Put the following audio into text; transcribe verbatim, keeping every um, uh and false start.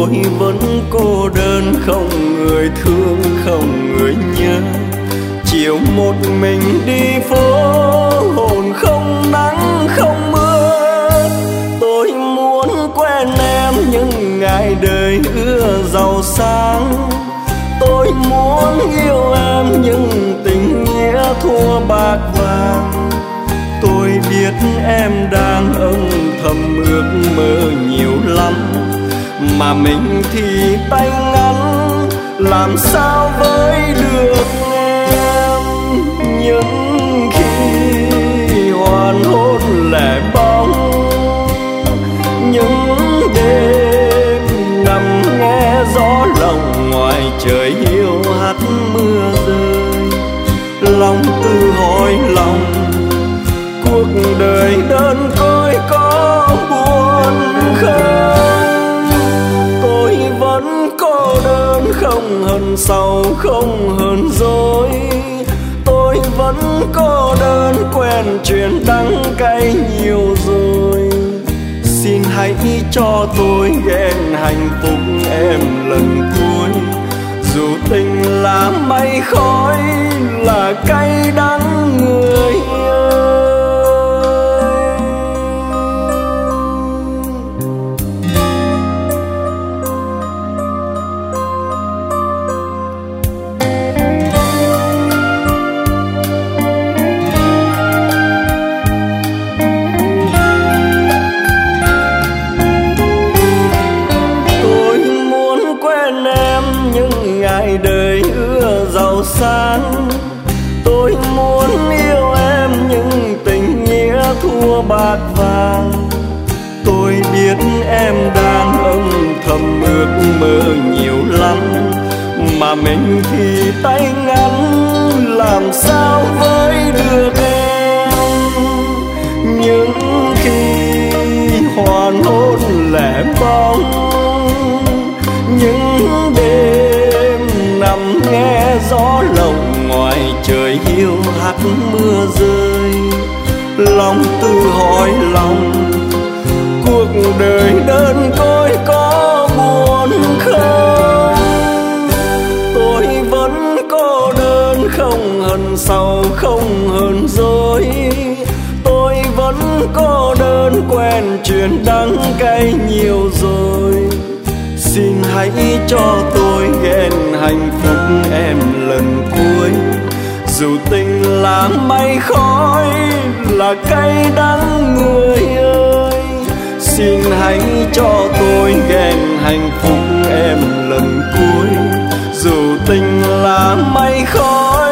tôi vẫn cô đơn, không người thương, không người nhớ. Chiều một mình đi phố, hồn không nắng không mưa. Tôi muốn quen em những ngày đời ưa giàu sang. Tôi muốn yêu em nhưng tình nghĩa thua bạc vàng. Tôi biết em đang âm thầm ước mơ nhiều lắm, mà mình thì tay ngắn, làm sao với được em. Những khi hoàn hôn lẻ bóng, những đêm nằm nghe gió lòng ngoài trời hiu hắt mưa rơi. Lòng tự hỏi lòng, cuộc đời đơn côi có buồn không? Tôi vẫn cô đơn, không hờn sầu, không hờn dối. Tôi vẫn cô đơn, quen chuyện đắng cay nhiều rồi. Xin hãy cho tôi ghen hạnh phúc em lần cuối. Dù tình là mây khói, là cay đắng người ơi. Đời ưa giàu sang, tôi muốn yêu em nhưng tình nghĩa thua bạc vàng. Tôi biết em đang âm thầm ước mơ nhiều lắm, mà mình thì tay ngắn, làm sao với được em. Những khi hoàn hôn lẻ bóng, những đêm nằm nghe gió lồng ngoài trời hiu hắt mưa rơi. Lòng tự hỏi lòng, cuộc đời đơn côi có buồn không? Tôi vẫn cô đơn, không hờn sầu, không hờn dối. Tôi vẫn cô đơn, quen chuyện đắng cay nhiều rồi. Xin hãy cho tôi ghen hạnh phúc em lần cuối. Dù tình là mây khói, là cay đắng người ơi. Xin hãy cho tôi ghen hạnh phúc em lần cuối. Dù tình là mây khói,